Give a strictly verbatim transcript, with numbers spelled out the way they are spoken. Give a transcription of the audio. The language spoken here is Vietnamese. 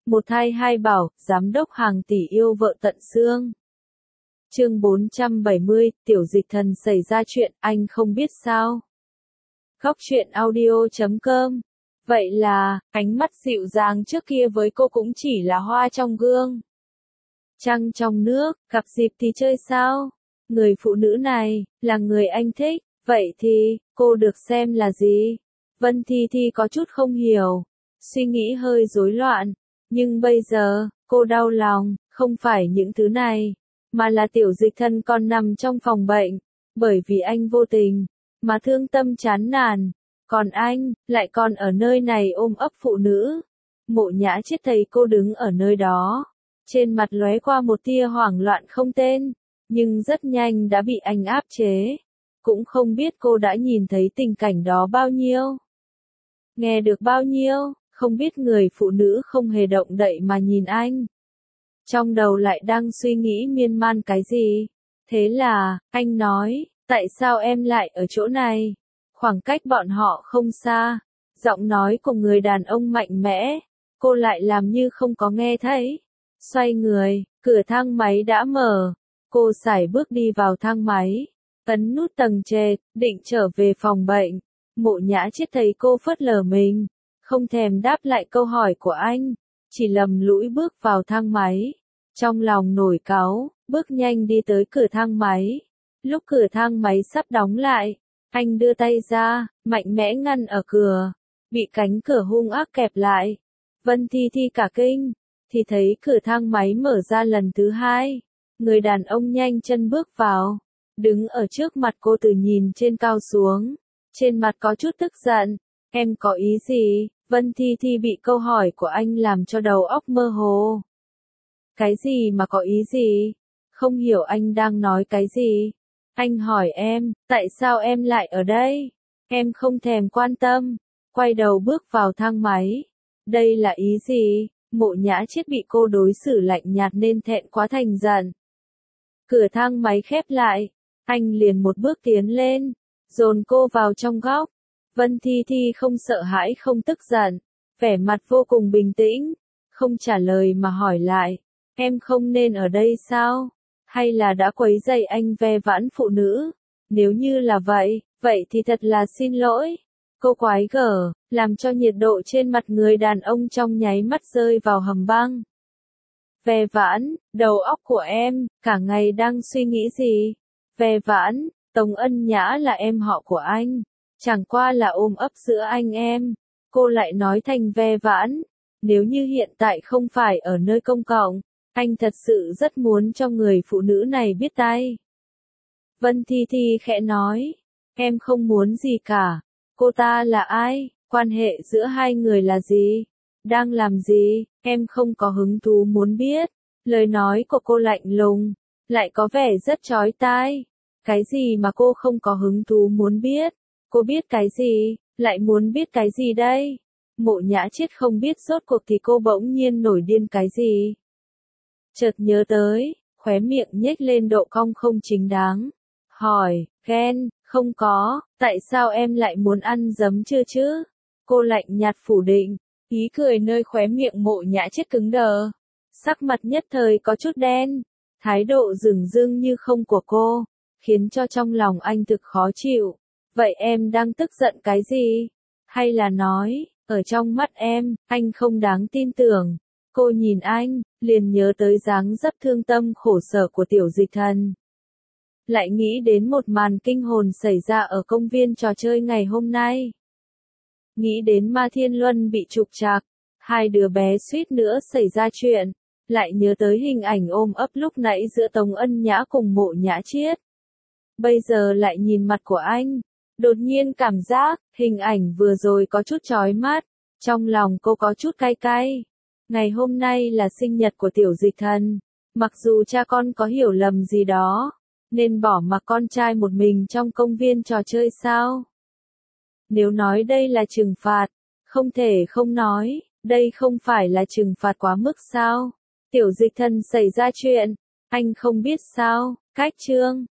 Một thai hai bảo, giám đốc hàng tỷ yêu vợ tận xương. Chương bốn trăm bảy mươi, Tiểu Dịch Thần xảy ra chuyện, anh không biết sao. Góc truyện audio chấm com. Vậy là, ánh mắt dịu dàng trước kia với cô cũng chỉ là hoa trong gương. Trăng trong nước, gặp dịp thì chơi sao? Người phụ nữ này, là người anh thích, vậy thì, cô được xem là gì? Vân Thi Thi có chút không hiểu, suy nghĩ hơi rối loạn, nhưng bây giờ, cô đau lòng, không phải những thứ này, mà là Tiểu Dịch Thần còn nằm trong phòng bệnh, bởi vì anh vô tình, mà thương tâm chán nản, còn anh, lại còn ở nơi này ôm ấp phụ nữ. Mộ Nhã Chiết thấy cô đứng ở nơi đó, trên mặt lóe qua một tia hoảng loạn không tên, nhưng rất nhanh đã bị anh áp chế. Cũng không biết cô đã nhìn thấy tình cảnh đó bao nhiêu, nghe được bao nhiêu, không biết người phụ nữ không hề động đậy mà nhìn anh. Trong đầu lại đang suy nghĩ miên man cái gì. Thế là, anh nói, tại sao em lại ở chỗ này? Khoảng cách bọn họ không xa. Giọng nói của người đàn ông mạnh mẽ. Cô lại làm như không có nghe thấy. Xoay người, cửa thang máy đã mở. Cô sải bước đi vào thang máy. Ấn nút tầng trệt, định trở về phòng bệnh. Mộ Nhã Chiết thấy cô phớt lờ mình. Không thèm đáp lại câu hỏi của anh. Chỉ lầm lũi bước vào thang máy. Trong lòng nổi cáu, bước nhanh đi tới cửa thang máy. Lúc cửa thang máy sắp đóng lại, anh đưa tay ra, mạnh mẽ ngăn ở cửa. Bị cánh cửa hung ác kẹp lại. Vân Thi Thi cả kinh, thì thấy cửa thang máy mở ra lần thứ hai. Người đàn ông nhanh chân bước vào, đứng ở trước mặt cô từ nhìn trên cao xuống. Trên mặt có chút tức giận. Em có ý gì? Vân Thi Thi bị câu hỏi của anh làm cho đầu óc mơ hồ. Cái gì mà có ý gì? Không hiểu anh đang nói cái gì. Anh hỏi em, tại sao em lại ở đây? Em không thèm quan tâm. Quay đầu bước vào thang máy. Đây là ý gì? Mộ Nhã Chiết bị cô đối xử lạnh nhạt nên thẹn quá thành giận. Cửa thang máy khép lại. Anh liền một bước tiến lên, dồn cô vào trong góc. Vân Thi Thi không sợ hãi không tức giận, vẻ mặt vô cùng bình tĩnh, không trả lời mà hỏi lại, em không nên ở đây sao? Hay là đã quấy rầy anh ve vãn phụ nữ? Nếu như là vậy, vậy thì thật là xin lỗi. Cô quái gở, làm cho nhiệt độ trên mặt người đàn ông trong nháy mắt rơi vào hầm băng. Ve vãn, đầu óc của em, cả ngày đang suy nghĩ gì? Ve vãn, Tống Ân Nhã là em họ của anh. Chẳng qua là ôm ấp giữa anh em. Cô lại nói thành ve vãn. Nếu như hiện tại không phải ở nơi công cộng, anh thật sự rất muốn cho người phụ nữ này biết tay. Vân Thi Thi khẽ nói. Em không muốn gì cả. Cô ta là ai? Quan hệ giữa hai người là gì? Đang làm gì? Em không có hứng thú muốn biết. Lời nói của cô lạnh lùng, lại có vẻ rất chói tai. Cái gì mà cô không có hứng thú muốn biết? Cô biết cái gì? Lại muốn biết cái gì đây? Mộ Nhã Chiết không biết rốt cuộc thì cô bỗng nhiên nổi điên cái gì. Chợt nhớ tới, khóe miệng nhếch lên độ cong không chính đáng. Hỏi, ghen, không có, tại sao em lại muốn ăn giấm chưa chứ? Cô lạnh nhạt phủ định, ý cười nơi khóe miệng Mộ Nhã Chiết cứng đờ. Sắc mặt nhất thời có chút đen, thái độ dửng dưng như không của cô, khiến cho trong lòng anh thực khó chịu. Vậy em đang tức giận cái gì? Hay là nói, ở trong mắt em, anh không đáng tin tưởng? Cô nhìn anh, liền nhớ tới dáng dấp thương tâm khổ sở của Tiểu Dịch Thần. Lại nghĩ đến một màn kinh hồn xảy ra ở công viên trò chơi ngày hôm nay. Nghĩ đến Ma Thiên Luân bị trục trặc, hai đứa bé suýt nữa xảy ra chuyện. Lại nhớ tới hình ảnh ôm ấp lúc nãy giữa Tống Ân Nhã cùng Mộ Nhã Chiết. Bây giờ lại nhìn mặt của anh. Đột nhiên cảm giác, hình ảnh vừa rồi có chút chói mắt. Trong lòng cô có chút cay cay. Ngày hôm nay là sinh nhật của Tiểu Dịch Thần. Mặc dù cha con có hiểu lầm gì đó, nên bỏ mặc con trai một mình trong công viên trò chơi sao? Nếu nói đây là trừng phạt, không thể không nói, đây không phải là trừng phạt quá mức sao? Tiểu Dịch Thần xảy ra chuyện, anh không biết sao? Cách chương